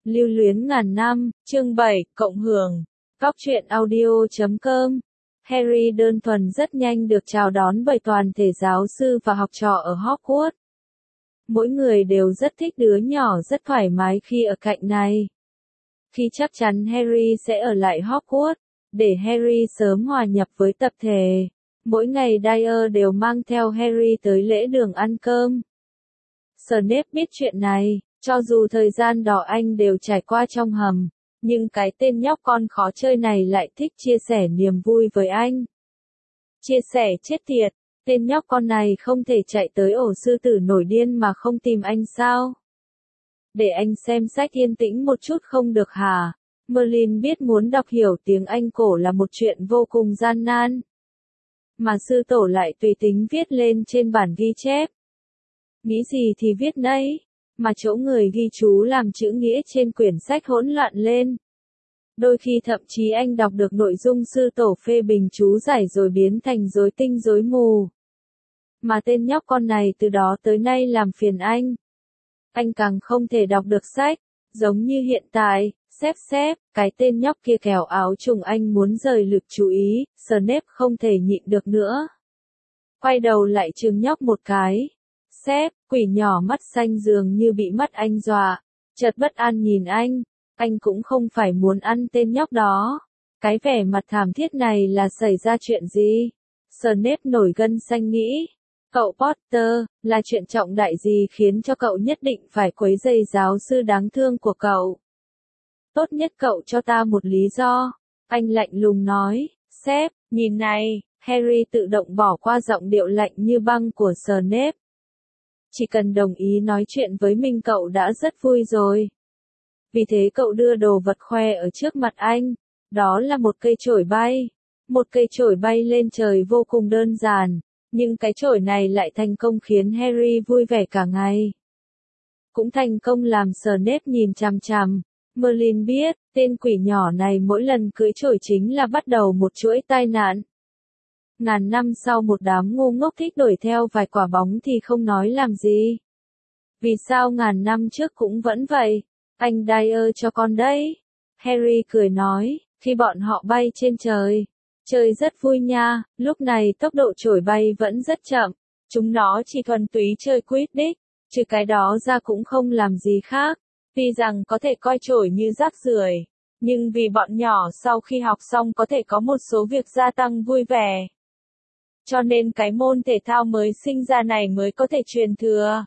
Lưu luyến ngàn năm, chương 7, cộng hưởng. Góc truyện audio.com. Harry đơn thuần rất nhanh được chào đón bởi toàn thể giáo sư và học trò ở Hogwarts. Mỗi người đều rất thích đứa nhỏ, rất thoải mái khi ở cạnh này. Khi chắc chắn Harry sẽ ở lại Hogwarts, để Harry sớm hòa nhập với tập thể. Mỗi ngày Dyer đều mang theo Harry tới lễ đường ăn cơm. Snape biết chuyện này, cho dù thời gian đó anh đều trải qua trong hầm, nhưng cái tên nhóc con khó chơi này lại thích chia sẻ niềm vui với anh. Chia sẻ chết tiệt, tên nhóc con này không thể chạy tới ổ sư tử nổi điên mà không tìm anh sao? Để anh xem sách yên tĩnh một chút không được hả? Merlin biết muốn đọc hiểu tiếng Anh cổ là một chuyện vô cùng gian nan. Mà sư tổ lại tùy tính viết lên trên bản ghi chép. Nghĩ gì thì viết nấy, mà chỗ người ghi chú làm chữ nghĩa trên quyển sách hỗn loạn lên. Đôi khi thậm chí anh đọc được nội dung sư tổ phê bình chú giải rồi biến thành rối tinh rối mù. Mà tên nhóc con này từ đó tới nay làm phiền anh. Anh càng không thể đọc được sách, giống như hiện tại, Sếp, cái tên nhóc kia kéo áo trùng anh muốn rời lực chú ý, Snape không thể nhịn được nữa. Quay đầu lại trừng nhóc một cái. Sếp, quỷ nhỏ mắt xanh dường như bị mắt anh dọa, chợt bất an nhìn anh cũng không phải muốn ăn tên nhóc đó. Cái vẻ mặt thảm thiết này là xảy ra chuyện gì? Snape nổi gân xanh nghĩ. Cậu Potter, là chuyện trọng đại gì khiến cho cậu nhất định phải quấy rầy giáo sư đáng thương của cậu? Tốt nhất cậu cho ta một lý do. Anh lạnh lùng nói. Sếp, nhìn này, Harry tự động bỏ qua giọng điệu lạnh như băng của Snape. Chỉ cần đồng ý nói chuyện với mình cậu đã rất vui rồi. Vì thế cậu đưa đồ vật khoe ở trước mặt anh. Đó là một cây chổi bay. Một cây chổi bay lên trời vô cùng đơn giản. Nhưng cái chổi này lại thành công khiến Harry vui vẻ cả ngày. Cũng thành công làm Snape nhìn chằm chằm. Merlin biết, tên quỷ nhỏ này mỗi lần cưỡi chổi chính là bắt đầu một chuỗi tai nạn. Ngàn năm sau một đám ngu ngốc thích đuổi theo vài quả bóng thì không nói làm gì. Vì sao ngàn năm trước cũng vẫn vậy? Anh Dyer cho con đấy. Harry cười nói, khi bọn họ bay trên trời. Chơi rất vui nha, lúc này tốc độ chổi bay vẫn rất chậm. Chúng nó chỉ thuần túy chơi Quidditch, trừ cái đó ra cũng không làm gì khác. Tuy rằng có thể coi chổi như rác rưởi, nhưng vì bọn nhỏ sau khi học xong có thể có một số việc gia tăng vui vẻ. Cho nên cái môn thể thao mới sinh ra này mới có thể truyền thừa.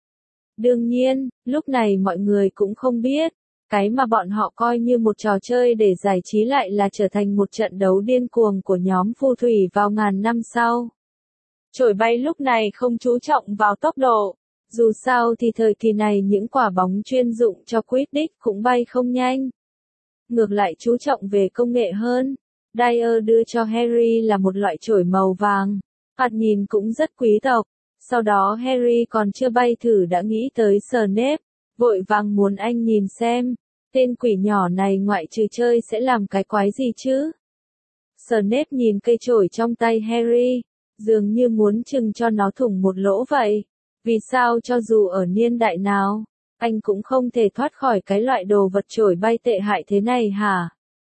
Đương nhiên, lúc này mọi người cũng không biết, cái mà bọn họ coi như một trò chơi để giải trí lại là trở thành một trận đấu điên cuồng của nhóm phù thủy vào ngàn năm sau. Chổi bay lúc này không chú trọng vào tốc độ. Dù sao thì thời kỳ này những quả bóng chuyên dụng cho Quidditch cũng bay không nhanh. Ngược lại chú trọng về công nghệ hơn. Dyer đưa cho Harry là một loại chổi màu vàng. Thoạt nhìn cũng rất quý tộc. Sau đó Harry còn chưa bay thử đã nghĩ tới Snape. Vội vàng muốn anh nhìn xem. Tên quỷ nhỏ này ngoại trừ chơi sẽ làm cái quái gì chứ? Snape nhìn cây chổi trong tay Harry. Dường như muốn chừng cho nó thủng một lỗ vậy. Vì sao cho dù ở niên đại nào, anh cũng không thể thoát khỏi cái loại đồ vật chổi bay tệ hại thế này hả?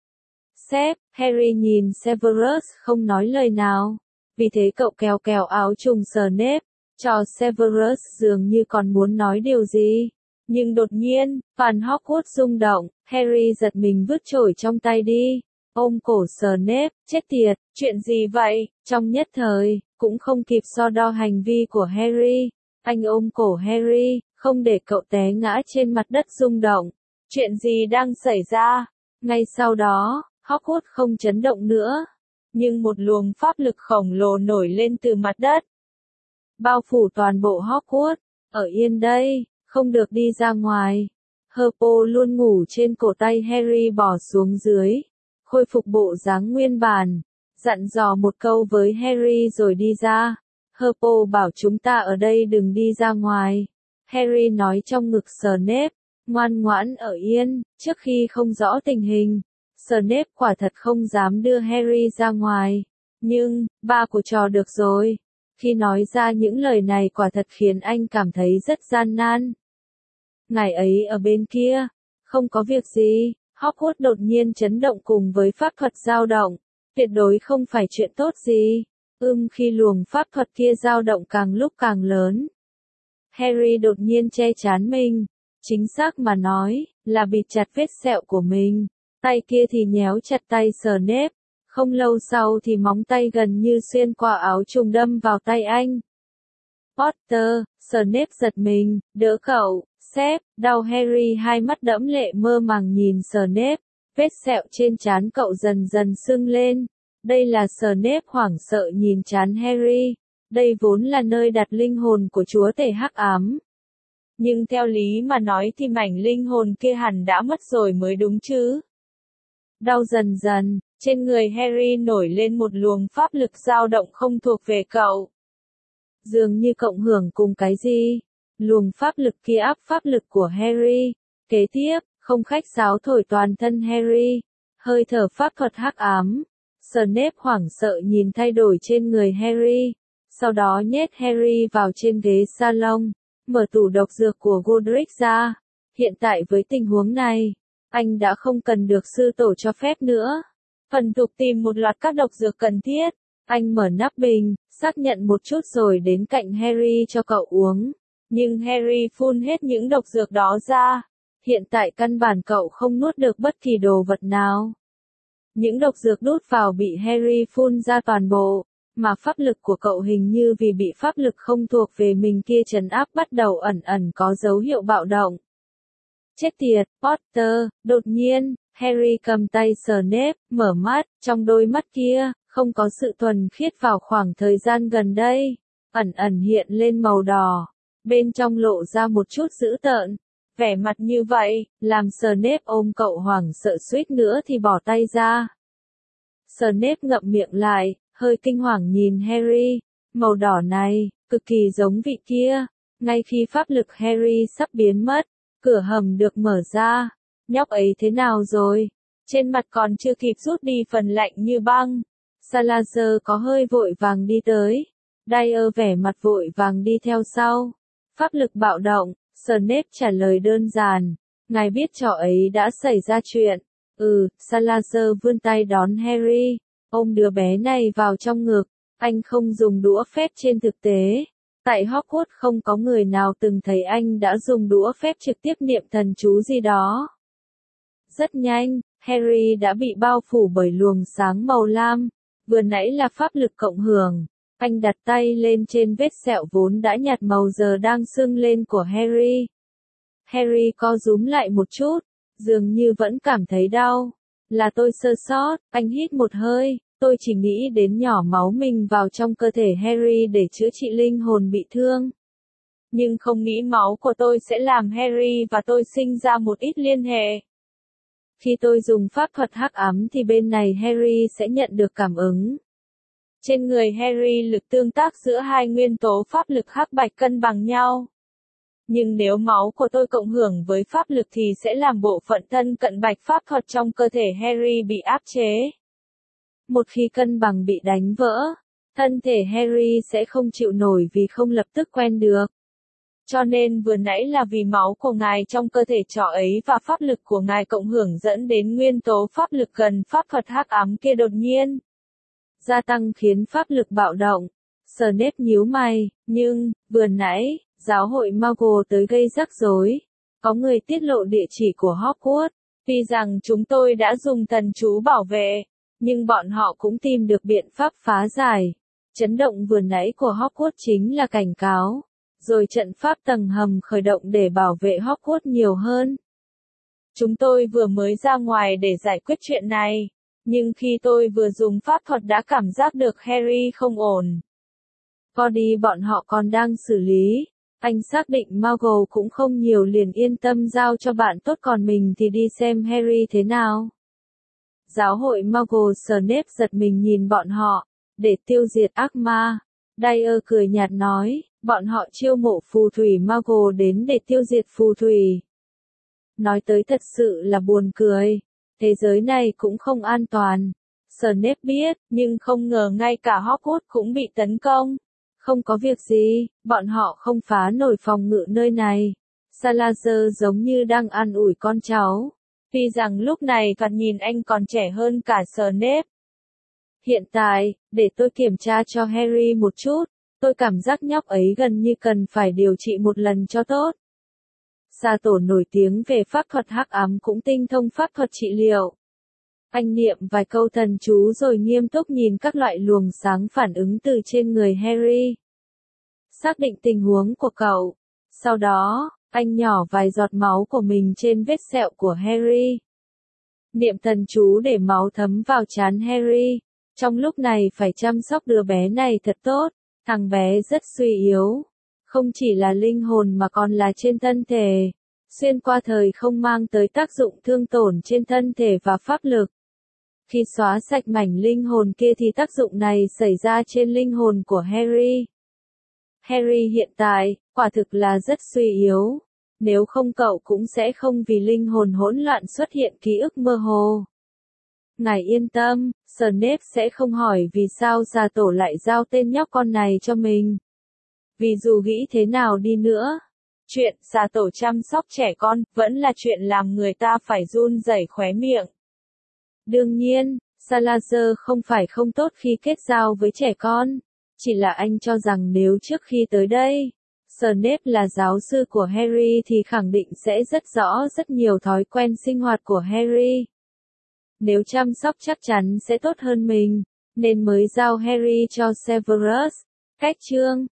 Sếp, Harry nhìn Severus không nói lời nào. Vì thế cậu kéo áo trùng Snape, cho Severus dường như còn muốn nói điều gì. Nhưng đột nhiên, phàn Hogwarts rung động, Harry giật mình vứt chổi trong tay đi. Ôm cổ Snape, chết tiệt, chuyện gì vậy? Trong nhất thời, cũng không kịp so đo hành vi của Harry. Anh ôm cổ Harry, không để cậu té ngã trên mặt đất rung động. Chuyện gì đang xảy ra? Ngay sau đó, Hogwarts không chấn động nữa. Nhưng một luồng pháp lực khổng lồ nổi lên từ mặt đất. Bao phủ toàn bộ Hogwarts. Ở yên đây, không được đi ra ngoài. Herpo luôn ngủ trên cổ tay Harry bỏ xuống dưới. Khôi phục bộ dáng nguyên bản. Dặn dò một câu với Harry rồi đi ra. Herpo bảo chúng ta ở đây đừng đi ra ngoài. Harry nói trong ngực Snape, ngoan ngoãn ở yên, trước khi không rõ tình hình. Snape quả thật không dám đưa Harry ra ngoài. Nhưng, ba của trò được rồi. Khi nói ra những lời này quả thật khiến anh cảm thấy rất gian nan. Ngày ấy ở bên kia, Không có việc gì, Hogwarts đột nhiên chấn động cùng với pháp thuật dao động. Tuyệt đối không phải chuyện tốt gì. Khi luồng pháp thuật kia dao động càng lúc càng lớn. Harry đột nhiên che trán mình. Chính xác mà nói, là bịt chặt vết sẹo của mình. Tay kia thì nhéo chặt tay Snape. Không lâu sau thì móng tay gần như xuyên qua áo trùng đâm vào tay anh. Potter, Snape giật mình, đỡ cậu, sếp, đau. Harry hai mắt đẫm lệ mơ màng nhìn Snape, vết sẹo trên trán cậu dần dần sưng lên. Đây là Snape hoảng sợ nhìn trán Harry, đây vốn là nơi đặt linh hồn của chúa tể hắc ám. Nhưng theo lý mà nói thì mảnh linh hồn kia hẳn đã mất rồi mới đúng chứ. Đau dần dần, trên người Harry nổi lên một luồng pháp lực dao động không thuộc về cậu. Dường như cộng hưởng cùng cái gì? Luồng pháp lực kia áp pháp lực của Harry. Kế tiếp, không khách sáo thổi toàn thân Harry. Hơi thở pháp thuật hắc ám. Snape hoảng sợ nhìn thay đổi trên người Harry. Sau đó nhét Harry vào trên ghế salon. Mở tủ độc dược của Godric ra. Hiện tại với tình huống này, anh đã không cần được sư tổ cho phép nữa. Phần tục tìm một loạt các độc dược cần thiết. Anh mở nắp bình, xác nhận một chút rồi đến cạnh Harry cho cậu uống. Nhưng Harry phun hết những độc dược đó ra. Hiện tại căn bản cậu không nuốt được bất kỳ đồ vật nào. Những độc dược đút vào bị Harry phun ra toàn bộ, mà pháp lực của cậu hình như vì bị pháp lực không thuộc về mình kia trấn áp bắt đầu ẩn ẩn có dấu hiệu bạo động. Chết tiệt, Potter, đột nhiên, Harry cầm tay Snape, mở mắt, trong đôi mắt kia, không có sự thuần khiết vào khoảng thời gian gần đây, ẩn ẩn hiện lên màu đỏ, bên trong lộ ra một chút dữ tợn. Vẻ mặt như vậy, làm Snape ôm cậu hoảng sợ suýt nữa thì bỏ tay ra. Snape ngậm miệng lại, hơi kinh hoàng nhìn Harry, màu đỏ này, cực kỳ giống vị kia. Ngay khi pháp lực Harry sắp biến mất, cửa hầm được mở ra. Nhóc ấy thế nào rồi? Trên mặt còn chưa kịp rút đi phần lạnh như băng. Salazar có hơi vội vàng đi tới. Dyer vẻ mặt vội vàng đi theo sau. Pháp lực bạo động, Snape trả lời đơn giản. Ngài biết trò ấy đã xảy ra chuyện. Salazar vươn tay đón Harry. Ôm đứa bé này vào trong ngực. Anh không dùng đũa phép trên thực tế. Tại Hogwarts không có người nào từng thấy anh đã dùng đũa phép trực tiếp niệm thần chú gì đó. Rất nhanh, Harry đã bị bao phủ bởi luồng sáng màu lam. Vừa nãy là pháp lực cộng hưởng. Anh đặt tay lên trên vết sẹo vốn đã nhạt màu giờ đang sưng lên của Harry. Harry co rúm lại một chút, dường như vẫn cảm thấy đau. Là tôi sơ sót, anh hít một hơi, tôi chỉ nghĩ đến nhỏ máu mình vào trong cơ thể Harry để chữa trị linh hồn bị thương. Nhưng không nghĩ máu của tôi sẽ làm Harry và tôi sinh ra một ít liên hệ. Khi tôi dùng pháp thuật hắc ám thì bên này Harry sẽ nhận được cảm ứng. Trên người Harry lực tương tác giữa hai nguyên tố pháp lực hắc bạch cân bằng nhau. Nhưng nếu máu của tôi cộng hưởng với pháp lực thì sẽ làm bộ phận thân cận bạch pháp thuật trong cơ thể Harry bị áp chế. Một khi cân bằng bị đánh vỡ, thân thể Harry sẽ không chịu nổi vì không lập tức quen được. Cho nên vừa nãy là vì máu của ngài trong cơ thể trò ấy và pháp lực của ngài cộng hưởng dẫn đến nguyên tố pháp lực gần pháp thuật hắc ám kia đột nhiên gia tăng khiến pháp lực bạo động. Snape nhíu mày, nhưng, vừa nãy, giáo hội Muggle tới gây rắc rối. Có người tiết lộ địa chỉ của Hogwarts. Tuy rằng chúng tôi đã dùng thần chú bảo vệ, nhưng bọn họ cũng tìm được biện pháp phá giải. Chấn động vừa nãy của Hogwarts chính là cảnh cáo. Rồi trận pháp tầng hầm khởi động để bảo vệ Hogwarts nhiều hơn. Chúng tôi vừa mới ra ngoài để giải quyết chuyện này. Nhưng khi tôi vừa dùng pháp thuật đã cảm giác được Harry không ổn. Cody bọn họ còn đang xử lý. Anh xác định Muggle cũng không nhiều liền yên tâm giao cho bạn tốt còn mình thì đi xem Harry thế nào. Giáo hội Muggle Snape giật mình nhìn bọn họ. Để tiêu diệt ác ma. Dyer cười nhạt nói, bọn họ chiêu mộ phù thủy Muggle đến để tiêu diệt phù thủy. Nói tới thật sự là buồn cười. Thế giới này cũng không an toàn. Snape biết, nhưng không ngờ ngay cả Hogwarts cũng bị tấn công. Không có việc gì, bọn họ không phá nổi phòng ngự nơi này. Salazar giống như đang an ủi con cháu. Tuy rằng lúc này thoạt nhìn anh còn trẻ hơn cả Snape. Hiện tại, để tôi kiểm tra cho Harry một chút, tôi cảm giác nhóc ấy gần như cần phải điều trị một lần cho tốt. Gia tổ nổi tiếng về pháp thuật hắc ám cũng tinh thông pháp thuật trị liệu. Anh niệm vài câu thần chú rồi nghiêm túc nhìn các loại luồng sáng phản ứng từ trên người Harry. Xác định tình huống của cậu. Sau đó, anh nhỏ vài giọt máu của mình trên vết sẹo của Harry. Niệm thần chú để máu thấm vào trán Harry. Trong lúc này phải chăm sóc đứa bé này thật tốt. Thằng bé rất suy yếu. Không chỉ là linh hồn mà còn là trên thân thể. Xuyên qua thời không mang tới tác dụng thương tổn trên thân thể và pháp lực. Khi xóa sạch mảnh linh hồn kia thì tác dụng này xảy ra trên linh hồn của Harry. Harry hiện tại, quả thực là rất suy yếu. Nếu không cậu cũng sẽ không vì linh hồn hỗn loạn xuất hiện ký ức mơ hồ. Ngài yên tâm, Snape sẽ không hỏi vì sao gia tổ lại giao tên nhóc con này cho mình. Vì dù nghĩ thế nào đi nữa, chuyện gia tổ chăm sóc trẻ con vẫn là chuyện làm người ta phải run rẩy khóe miệng. Đương nhiên, Salazar không phải không tốt khi kết giao với trẻ con, chỉ là anh cho rằng nếu trước khi tới đây, Snape là giáo sư của Harry thì khẳng định sẽ rất rõ rất nhiều thói quen sinh hoạt của Harry. Nếu chăm sóc chắc chắn sẽ tốt hơn mình, nên mới giao Harry cho Severus. Cách chương